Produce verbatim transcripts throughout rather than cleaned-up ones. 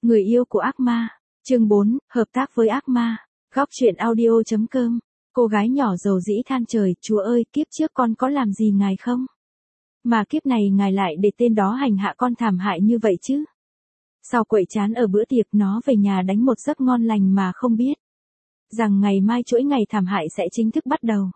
Người yêu của ác ma. Chương bốn, hợp tác với ác ma. Góc truyện audio chấm com. Cô gái nhỏ dầu dĩ than trời, Chúa ơi, kiếp trước con có làm gì ngài không? Mà kiếp này ngài lại để tên đó hành hạ con thảm hại như vậy chứ? Sau quậy chán ở bữa tiệc, nó về nhà đánh một giấc ngon lành mà không biết rằng ngày mai chuỗi ngày thảm hại sẽ chính thức bắt đầu.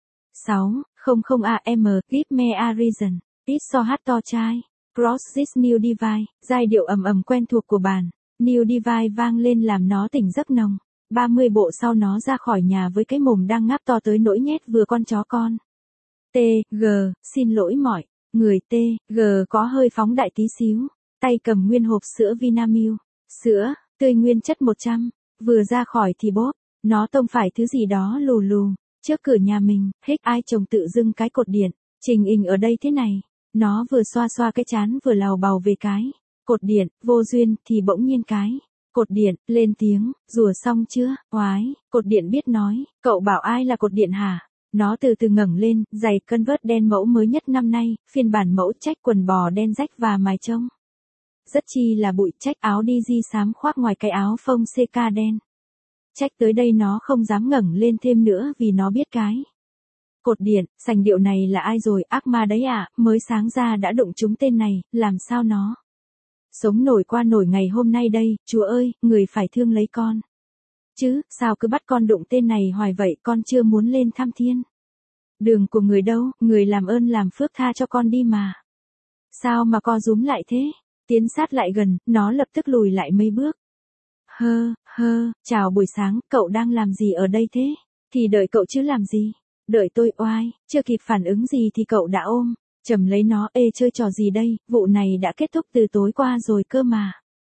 sáu. không không a em, give me a reason. It's so hard to try. Cross this new divide. Giai điệu ầm ầm quen thuộc của bản New Divide vang lên làm nó tỉnh giấc nồng. ba mươi bộ sau nó ra khỏi nhà với cái mồm đang ngáp to tới nỗi nhét vừa con chó con. T, G, xin lỗi mọi người. T, G có hơi phóng đại tí xíu. Tay cầm nguyên hộp sữa Vinamilk. Sữa, tươi nguyên chất một trăm. Vừa ra khỏi thì bốp. Nó tông phải thứ gì đó lù lù. Trước cửa nhà mình, hích ai chồng tự dưng cái cột điện. Trình hình ở đây thế này. Nó vừa xoa xoa cái chán vừa lào bào về cái cột điện, vô duyên thì bỗng nhiên cái cột điện lên tiếng, rùa xong chưa, oái. Cột điện biết nói, cậu bảo ai là cột điện hả? Nó từ từ ngẩng lên, giày Converse đen mẫu mới nhất năm nay, phiên bản mẫu trách quần bò đen rách và mài trông rất chi là bụi, trách áo đi di xám khoác ngoài cái áo phông xê ca đen. Trách tới đây nó không dám ngẩng lên thêm nữa vì nó biết cái cột điện, sành điệu này là ai rồi, ác ma đấy à, mới sáng ra đã đụng trúng tên này, làm sao nó sống nổi qua nổi ngày hôm nay đây, Chúa ơi, người phải thương lấy con. Chứ, sao cứ bắt con đụng tên này hoài vậy, con chưa muốn lên thăm thiên đường của người đâu, người làm ơn làm phước tha cho con đi mà. Sao mà co rúm lại thế? Tiến sát lại gần, nó lập tức lùi lại mấy bước. Hơ, hơ, chào buổi sáng, cậu đang làm gì ở đây thế? Thì đợi cậu chứ làm gì? Đợi tôi oai, chưa kịp phản ứng gì thì cậu đã ôm chầm lấy nó. Ê, chơi trò gì đây, vụ này đã kết thúc từ tối qua rồi cơ mà.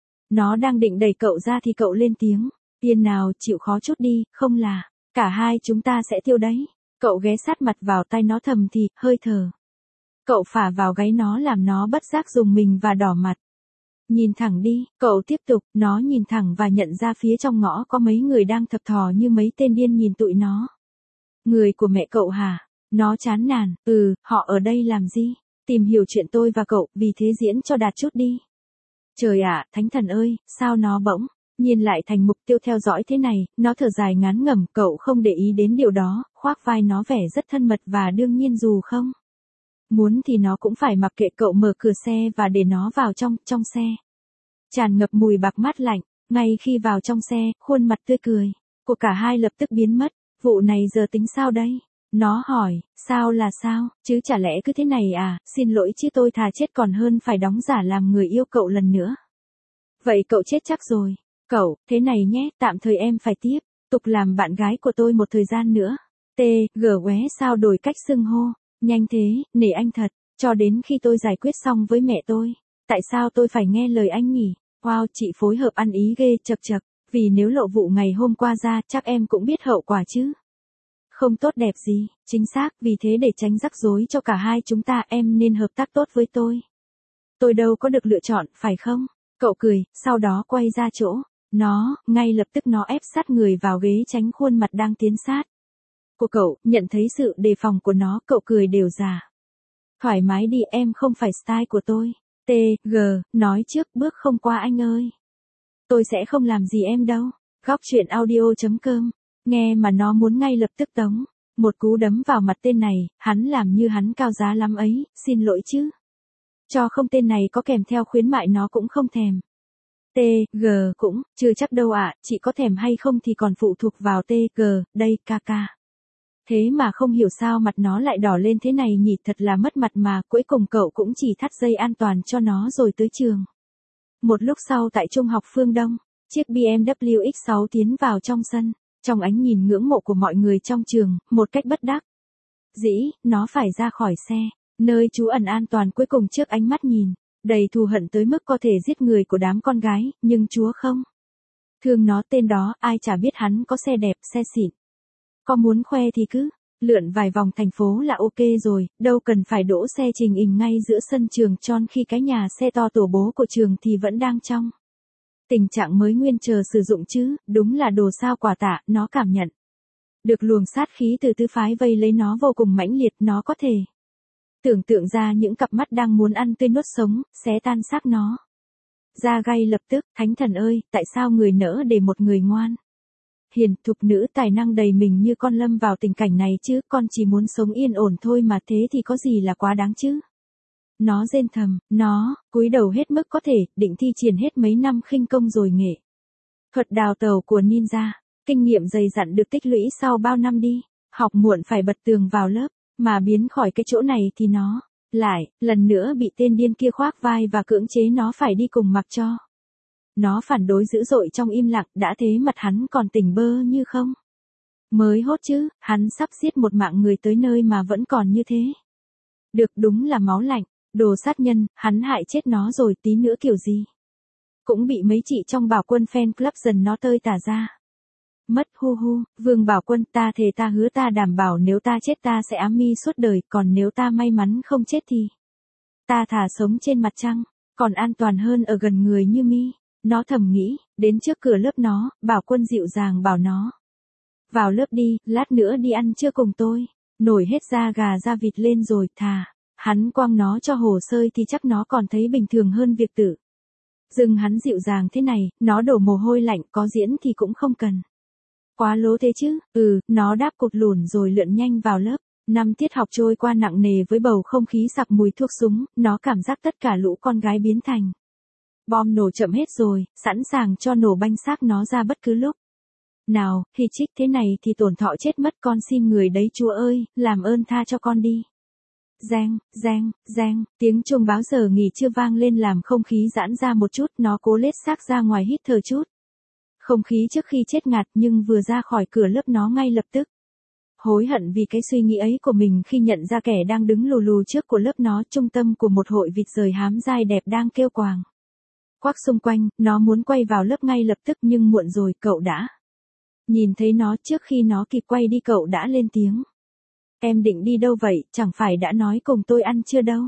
Nó đang định đẩy cậu ra thì cậu lên tiếng. Yên nào, chịu khó chút đi, không là cả hai chúng ta sẽ tiêu đấy. Cậu ghé sát mặt vào tai nó thầm thì, hơi thở cậu phả vào gáy nó làm nó bất giác rùng mình và đỏ mặt. Nhìn thẳng đi, cậu tiếp tục. Nó nhìn thẳng và nhận ra phía trong ngõ có mấy người đang thập thò như mấy tên điên nhìn tụi nó. Người của mẹ cậu hả? Nó chán nản. Ừ, họ ở đây làm gì? Tìm hiểu chuyện tôi và cậu, vì thế diễn cho đạt chút đi. Trời ạ, thánh thần ơi, sao nó bỗng nhìn lại thành mục tiêu theo dõi thế này? Nó thở dài ngán ngẩm, cậu không để ý đến điều đó, khoác vai nó vẻ rất thân mật và đương nhiên dù không muốn thì nó cũng phải mặc kệ. Cậu mở cửa xe và để nó vào trong, trong xe tràn ngập mùi bạc mát lạnh. Ngay khi vào trong xe, khuôn mặt tươi cười của cả hai lập tức biến mất. Vụ này giờ tính sao đây? Nó hỏi, sao là sao, chứ chả lẽ cứ thế này à, xin lỗi chứ tôi thà chết còn hơn phải đóng giả làm người yêu cậu lần nữa. Vậy cậu chết chắc rồi. Cậu, thế này nhé, tạm thời em phải tiếp tục làm bạn gái của tôi một thời gian nữa. T, G qué sao đổi cách xưng hô, nhanh thế, nể anh thật, cho đến khi tôi giải quyết xong với mẹ tôi. Tại sao tôi phải nghe lời anh nhỉ? Wow, chị phối hợp ăn ý ghê, chật chật, vì nếu lộ vụ ngày hôm qua ra chắc em cũng biết hậu quả chứ. Không tốt đẹp gì, chính xác, vì thế để tránh rắc rối cho cả hai chúng ta em nên hợp tác tốt với tôi. Tôi đâu có được lựa chọn, phải không? Cậu cười, sau đó quay ra chỗ nó, ngay lập tức nó ép sát người vào ghế tránh khuôn mặt đang tiến sát của cậu. Nhận thấy sự đề phòng của nó, cậu cười đều già. Thoải mái đi, em không phải style của tôi. T, G, nói trước bước không qua anh ơi. Tôi sẽ không làm gì em đâu. Góc truyện audio chấm com. Nghe mà nó muốn ngay lập tức tống một cú đấm vào mặt tên này. Hắn làm như hắn cao giá lắm ấy, xin lỗi chứ. Cho không, tên này có kèm theo khuyến mại nó cũng không thèm. T, G cũng, chưa chắc đâu ạ, chị có thèm hay không thì còn phụ thuộc vào T, G, đây, ca ca. Thế mà không hiểu sao mặt nó lại đỏ lên thế này nhỉ, thật là mất mặt mà. Cuối cùng cậu cũng chỉ thắt dây an toàn cho nó rồi tới trường. Một lúc sau tại trung học Phương Đông, chiếc bê em vê ích sáu tiến vào trong sân. Trong ánh nhìn ngưỡng mộ của mọi người trong trường, một cách bất đắc dĩ, nó phải ra khỏi xe, nơi trú ẩn an toàn cuối cùng trước ánh mắt nhìn đầy thù hận tới mức có thể giết người của đám con gái, nhưng Chúa không thương nó. Tên đó, ai chả biết hắn có xe đẹp, xe xịn. Có muốn khoe thì cứ lượn vài vòng thành phố là ok rồi, đâu cần phải đỗ xe trình hình ngay giữa sân trường tròn khi cái nhà xe to tổ bố của trường thì vẫn đang trong tình trạng mới nguyên chờ sử dụng chứ. Đúng là đồ sao quả tạ, nó cảm nhận được luồng sát khí từ tứ phái vây lấy nó vô cùng mãnh liệt. Nó có thể tưởng tượng ra những cặp mắt đang muốn ăn tươi nuốt sống, xé tan xác nó. da gay lập tức, thánh thần ơi, tại sao người nỡ để một người ngoan hiền thục nữ tài năng đầy mình như con lâm vào tình cảnh này chứ, con chỉ muốn sống yên ổn thôi mà, thế thì có gì là quá đáng chứ. Nó rên thầm, nó, cúi đầu hết mức có thể, định thi triển hết mấy năm khinh công rồi nghệ thuật đào tẩu của ninja, kinh nghiệm dày dặn được tích lũy sau bao năm đi, học muộn phải bật tường vào lớp, mà biến khỏi cái chỗ này thì nó, lại, lần nữa bị tên điên kia khoác vai và cưỡng chế nó phải đi cùng mặc cho. Nó phản đối dữ dội trong im lặng, đã thế mặt hắn còn tỉnh bơ như không. Mới hốt chứ, hắn sắp giết một mạng người tới nơi mà vẫn còn như thế. Được, đúng là máu lạnh, đồ sát nhân, hắn hại chết nó rồi, tí nữa kiểu gì cũng bị mấy chị trong Bảo Quân fan club dần nó tơi tả ra. Mất hu hu, Vương Bảo Quân, ta thề ta hứa ta đảm bảo nếu ta chết ta sẽ ám mi suốt đời, còn nếu ta may mắn không chết thì ta thà sống trên mặt trăng, còn an toàn hơn ở gần người như mi. Nó thầm nghĩ, đến trước cửa lớp nó, Bảo Quân dịu dàng bảo nó. Vào lớp đi, lát nữa đi ăn trưa cùng tôi. Nổi hết da gà da vịt lên rồi, thà. Hắn quăng nó cho hồ sơi thì chắc nó còn thấy bình thường hơn việc tự dưng hắn dịu dàng thế này, nó đổ mồ hôi lạnh, có diễn thì cũng không cần quá lố thế chứ. Ừ, nó đáp cụt lùn rồi lượn nhanh vào lớp. Năm tiết học trôi qua nặng nề với bầu không khí sặc mùi thuốc súng, nó cảm giác tất cả lũ con gái biến thành bom nổ chậm hết rồi, sẵn sàng cho nổ banh xác nó ra bất cứ lúc nào. Hi chích, thế này thì tổn thọ chết mất, con xin người đấy Chúa ơi, làm ơn tha cho con đi. Giang, giang, giang, tiếng chuông báo giờ nghỉ trưa vang lên làm không khí giãn ra một chút, nó cố lết xác ra ngoài hít thở chút không khí trước khi chết ngạt, nhưng vừa ra khỏi cửa lớp nó ngay lập tức hối hận vì cái suy nghĩ ấy của mình khi nhận ra kẻ đang đứng lù lù trước của lớp nó, trung tâm của một hội vịt rời hám dai đẹp đang kêu quàng quắc xung quanh. Nó muốn quay vào lớp ngay lập tức nhưng muộn rồi, cậu đã nhìn thấy nó. Trước khi nó kịp quay đi cậu đã lên tiếng. Em định đi đâu vậy, chẳng phải đã nói cùng tôi ăn chưa đâu.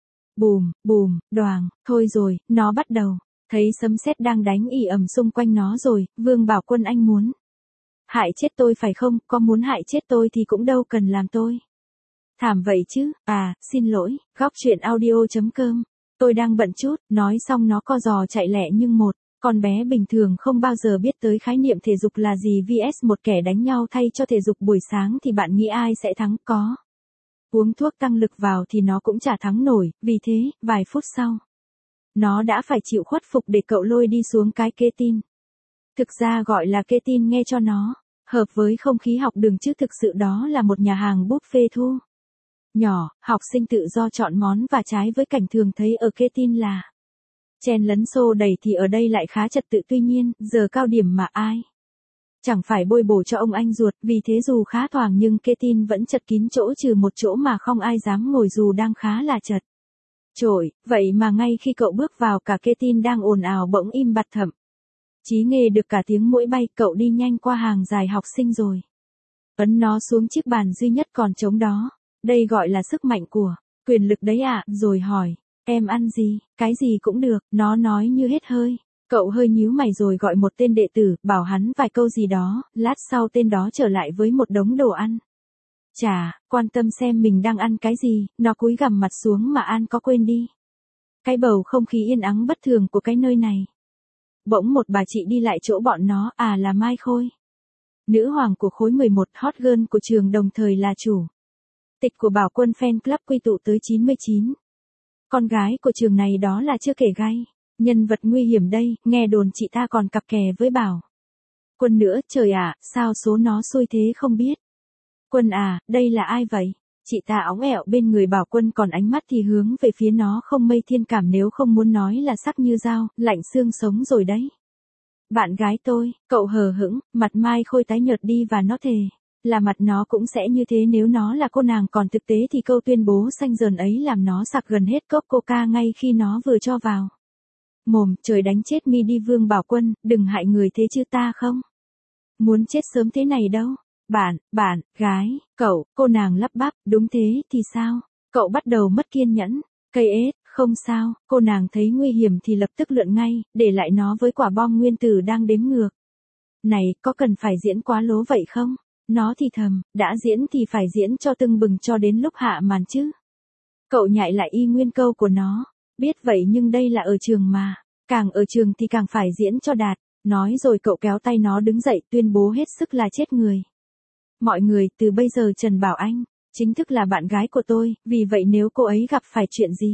Bùm, bùm, đoàng, thôi rồi, nó bắt đầu thấy sấm sét đang đánh ì ầm xung quanh nó rồi. Vương Bảo Quân, anh muốn hại chết tôi phải không? Có muốn hại chết tôi thì cũng đâu cần làm tôi thảm vậy chứ. À, xin lỗi, góc truyện audio chấm com. Tôi đang bận chút, nói xong nó co giò chạy lẹ nhưng một con bé bình thường không bao giờ biết tới khái niệm thể dục là gì vs một kẻ đánh nhau thay cho thể dục buổi sáng thì bạn nghĩ ai sẽ thắng? Có uống thuốc tăng lực vào thì nó cũng chả thắng nổi, vì thế, vài phút sau, nó đã phải chịu khuất phục để cậu lôi đi xuống cái kê tin. Thực ra gọi là kê tin nghe cho nó hợp với không khí học đường chứ thực sự đó là một nhà hàng buffet thu nhỏ, học sinh tự do chọn món và trái với cảnh thường thấy ở kê tin là chen lấn xô đẩy thì ở đây lại khá trật tự. Tuy nhiên, giờ cao điểm mà ai chẳng phải bôi bổ cho ông anh ruột, vì thế dù khá thoáng nhưng kê tin vẫn chật kín chỗ trừ một chỗ mà không ai dám ngồi dù đang khá là chật chội. Vậy mà ngay khi cậu bước vào cả kê tin đang ồn ào bỗng im bặt, thậm chí nghe được cả tiếng muỗi bay. Cậu đi nhanh qua hàng dài học sinh rồi ấn nó xuống chiếc bàn duy nhất còn trống đó. Đây gọi là sức mạnh của quyền lực đấy ạ. À? Rồi hỏi, em ăn gì? Cái gì cũng được, nó nói như hết hơi. Cậu hơi nhíu mày rồi gọi một tên đệ tử, bảo hắn vài câu gì đó, lát sau tên đó trở lại với một đống đồ ăn. Chà, quan tâm xem mình đang ăn cái gì, nó cúi gằm mặt xuống mà An có quên đi cái bầu không khí yên ắng bất thường của cái nơi này. Bỗng một bà chị đi lại chỗ bọn nó, à là Mai Khôi. Nữ hoàng của khối mười một, hot girl của trường, đồng thời là chủ tịch của Bảo Quân fan club quy tụ tới chín mươi chín con gái của trường này, đó là chưa kể gay nhân vật nguy hiểm đây. Nghe đồn chị ta còn cặp kè với Bảo Quân nữa. Trời ạ, à, sao số nó xui thế không biết. Quân à, đây là ai vậy? Chị ta óng ẹo bên người Bảo Quân, còn ánh mắt thì hướng về phía nó không mây thiên cảm, nếu không muốn nói là sắc như dao, lạnh xương sống rồi đấy. Bạn gái tôi, cậu hờ hững, mặt Mai Khôi tái nhợt đi và nó thề là mặt nó cũng sẽ như thế nếu nó là cô nàng, còn thực tế thì câu tuyên bố xanh dờn ấy làm nó sặc gần hết cốc coca ngay khi nó vừa cho vào mồm. Trời đánh chết mi đi Vương Bảo Quân, đừng hại người thế chứ, ta không muốn chết sớm thế này đâu. Bạn, bạn, gái, cậu, cô nàng lắp bắp, đúng thế thì sao? Cậu bắt đầu mất kiên nhẫn. Cây ết, không sao, cô nàng thấy nguy hiểm thì lập tức lượn ngay, để lại nó với quả bom nguyên tử đang đếm ngược. Này, có cần phải diễn quá lố vậy không? Nó thì thầm, đã diễn thì phải diễn cho tưng bừng cho đến lúc hạ màn chứ. Cậu nhại lại y nguyên câu của nó. Biết vậy nhưng đây là ở trường mà. Càng ở trường thì càng phải diễn cho đạt. Nói rồi cậu kéo tay nó đứng dậy tuyên bố hết sức là chết người. Mọi người, từ bây giờ Trần Bảo Anh chính thức là bạn gái của tôi, vì vậy nếu cô ấy gặp phải chuyện gì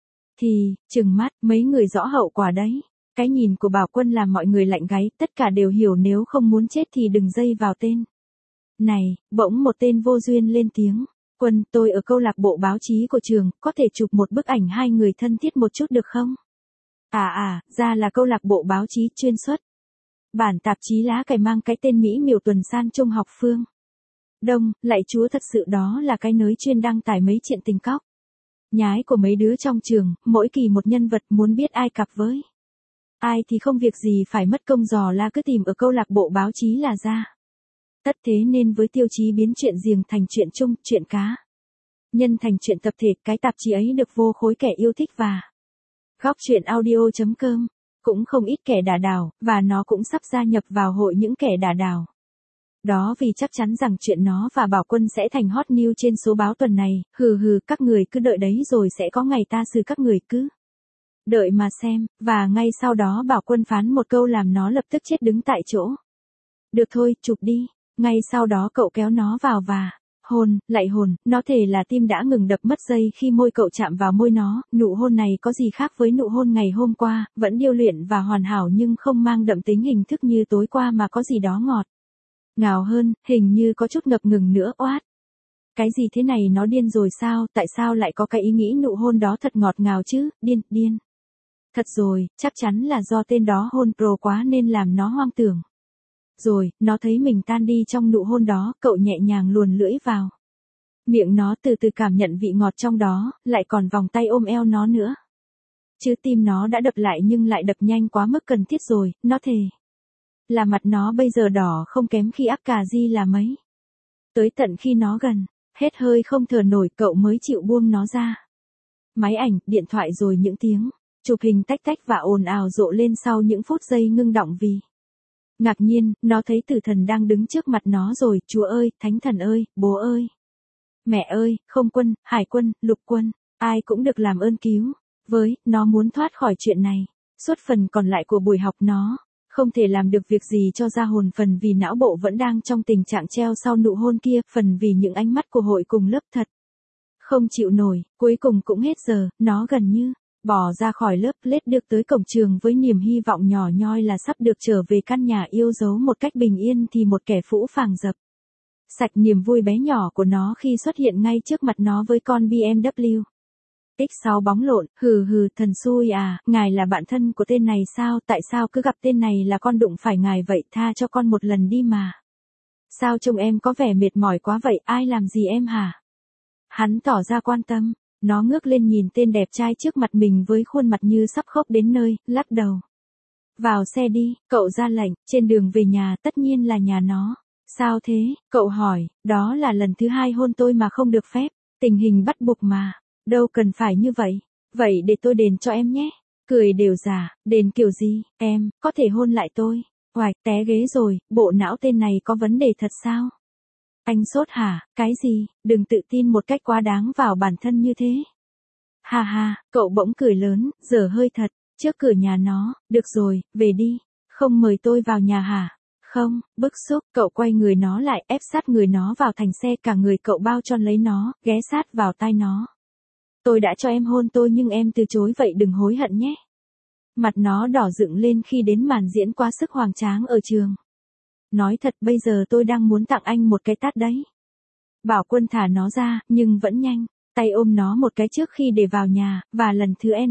thì, trừng mắt, mấy người rõ hậu quả đấy. Cái nhìn của Bảo Quân làm mọi người lạnh gáy, tất cả đều hiểu nếu không muốn chết thì đừng dây vào tên. Này, bỗng một tên vô duyên lên tiếng. Quân, tôi ở câu lạc bộ báo chí của trường, có thể chụp một bức ảnh hai người thân thiết một chút được không? À à, ra là câu lạc bộ báo chí chuyên xuất. Bản tạp chí lá cải mang cái tên Mỹ miều tuần san Trung học Phương Đông, lạy chúa thật sự đó là cái nới chuyên đăng tải mấy chuyện tình cóc. Nhái của mấy đứa trong trường, mỗi kỳ một nhân vật muốn biết ai cặp với ai thì không việc gì phải mất công dò la cứ tìm ở câu lạc bộ báo chí là ra. Tất thế nên với tiêu chí biến chuyện riêng thành chuyện chung, chuyện cá nhân thành chuyện tập thể, cái tạp chí ấy được vô khối kẻ yêu thích và góc chuyện audio.com cũng không ít kẻ đả đảo, và nó cũng sắp gia nhập vào hội những kẻ đả đảo. Đó vì chắc chắn rằng chuyện nó và Bảo Quân sẽ thành hot news trên số báo tuần này, hừ hừ các người cứ đợi đấy rồi sẽ có ngày ta xử các người cứ đợi mà xem, và ngay sau đó Bảo Quân phán một câu làm nó lập tức chết đứng tại chỗ. Được thôi, chụp đi. Ngay sau đó cậu kéo nó vào và hôn, lạy hồn, nó thề là tim đã ngừng đập mất giây khi môi cậu chạm vào môi nó, nụ hôn này có gì khác với nụ hôn ngày hôm qua, vẫn điêu luyện và hoàn hảo nhưng không mang đậm tính hình thức như tối qua mà có gì đó ngọt ngào hơn, hình như có chút ngập ngừng nữa. Oát. Cái gì thế này, nó điên rồi sao, tại sao lại có cái ý nghĩ nụ hôn đó thật ngọt ngào chứ, điên, điên. Thật rồi, chắc chắn là do tên đó hôn pro quá nên làm nó hoang tưởng. Rồi, nó thấy mình tan đi trong nụ hôn đó, cậu nhẹ nhàng luồn lưỡi vào miệng nó, từ từ cảm nhận vị ngọt trong đó, lại còn vòng tay ôm eo nó nữa. Chứ tim nó đã đập lại nhưng lại đập nhanh quá mức cần thiết rồi, nó thề là mặt nó bây giờ đỏ không kém khi áp cà di là mấy. Tới tận khi nó gần hết hơi không thở nổi cậu mới chịu buông nó ra. Máy ảnh, điện thoại rồi những tiếng chụp hình tách tách và ồn ào rộ lên sau những phút giây ngưng đọng vì ngạc nhiên, nó thấy tử thần đang đứng trước mặt nó rồi. Chúa ơi, thánh thần ơi, bố ơi, mẹ ơi, không quân, hải quân, lục quân, ai cũng được làm ơn cứu với, nó muốn thoát khỏi chuyện này. Suốt phần còn lại của buổi học nó không thể làm được việc gì cho ra hồn, phần vì não bộ vẫn đang trong tình trạng treo sau nụ hôn kia, phần vì những ánh mắt của hội cùng lớp thật không chịu nổi. Cuối cùng cũng hết giờ, nó gần như bỏ ra khỏi lớp, lết được tới cổng trường với niềm hy vọng nhỏ nhoi là sắp được trở về căn nhà yêu dấu một cách bình yên, thì một kẻ phũ phàng dập sạch niềm vui bé nhỏ của nó khi xuất hiện ngay trước mặt nó với con bê em vê ích sáu bóng lộn. Hừ hừ, thần xui à, ngài là bạn thân của tên này sao, tại sao cứ gặp tên này là con đụng phải ngài vậy, tha cho con một lần đi mà. Sao trông em có vẻ mệt mỏi quá vậy, ai làm gì em hả? Hắn tỏ ra quan tâm, nó ngước lên nhìn tên đẹp trai trước mặt mình với khuôn mặt như sắp khóc đến nơi, lắc đầu. Vào xe đi, cậu ra lệnh, trên đường về nhà, tất nhiên là nhà nó. Sao thế, cậu hỏi, đó là lần thứ hai hôn tôi mà không được phép, tình hình bắt buộc mà. Đâu cần phải như vậy. Vậy để tôi đền cho em nhé. Cười đều giả, đền kiểu gì, em, có thể hôn lại tôi. Oạch, té ghế rồi, bộ não tên này có vấn đề thật sao? Anh sốt hả, cái gì, đừng tự tin một cách quá đáng vào bản thân như thế. Ha ha, cậu bỗng cười lớn, dở hơi thật, trước cửa nhà nó, được rồi, về đi, không mời tôi vào nhà hả? Không, bức xúc, cậu quay người nó lại, ép sát người nó vào thành xe, cả người cậu bao tròn lấy nó, ghé sát vào tai nó. Tôi đã cho em hôn tôi nhưng em từ chối, vậy đừng hối hận nhé. Mặt nó đỏ dựng lên khi đến màn diễn quá sức hoành tráng ở trường. Nói thật bây giờ tôi đang muốn tặng anh một cái tát đấy. Bảo Quân thả nó ra, nhưng vẫn nhanh, tay ôm nó một cái trước khi để vào nhà, và lần thứ N.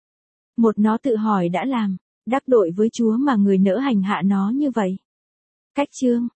Một nó tự hỏi đã làm, đắc tội với Chúa mà người nỡ hành hạ nó như vậy. Cách chương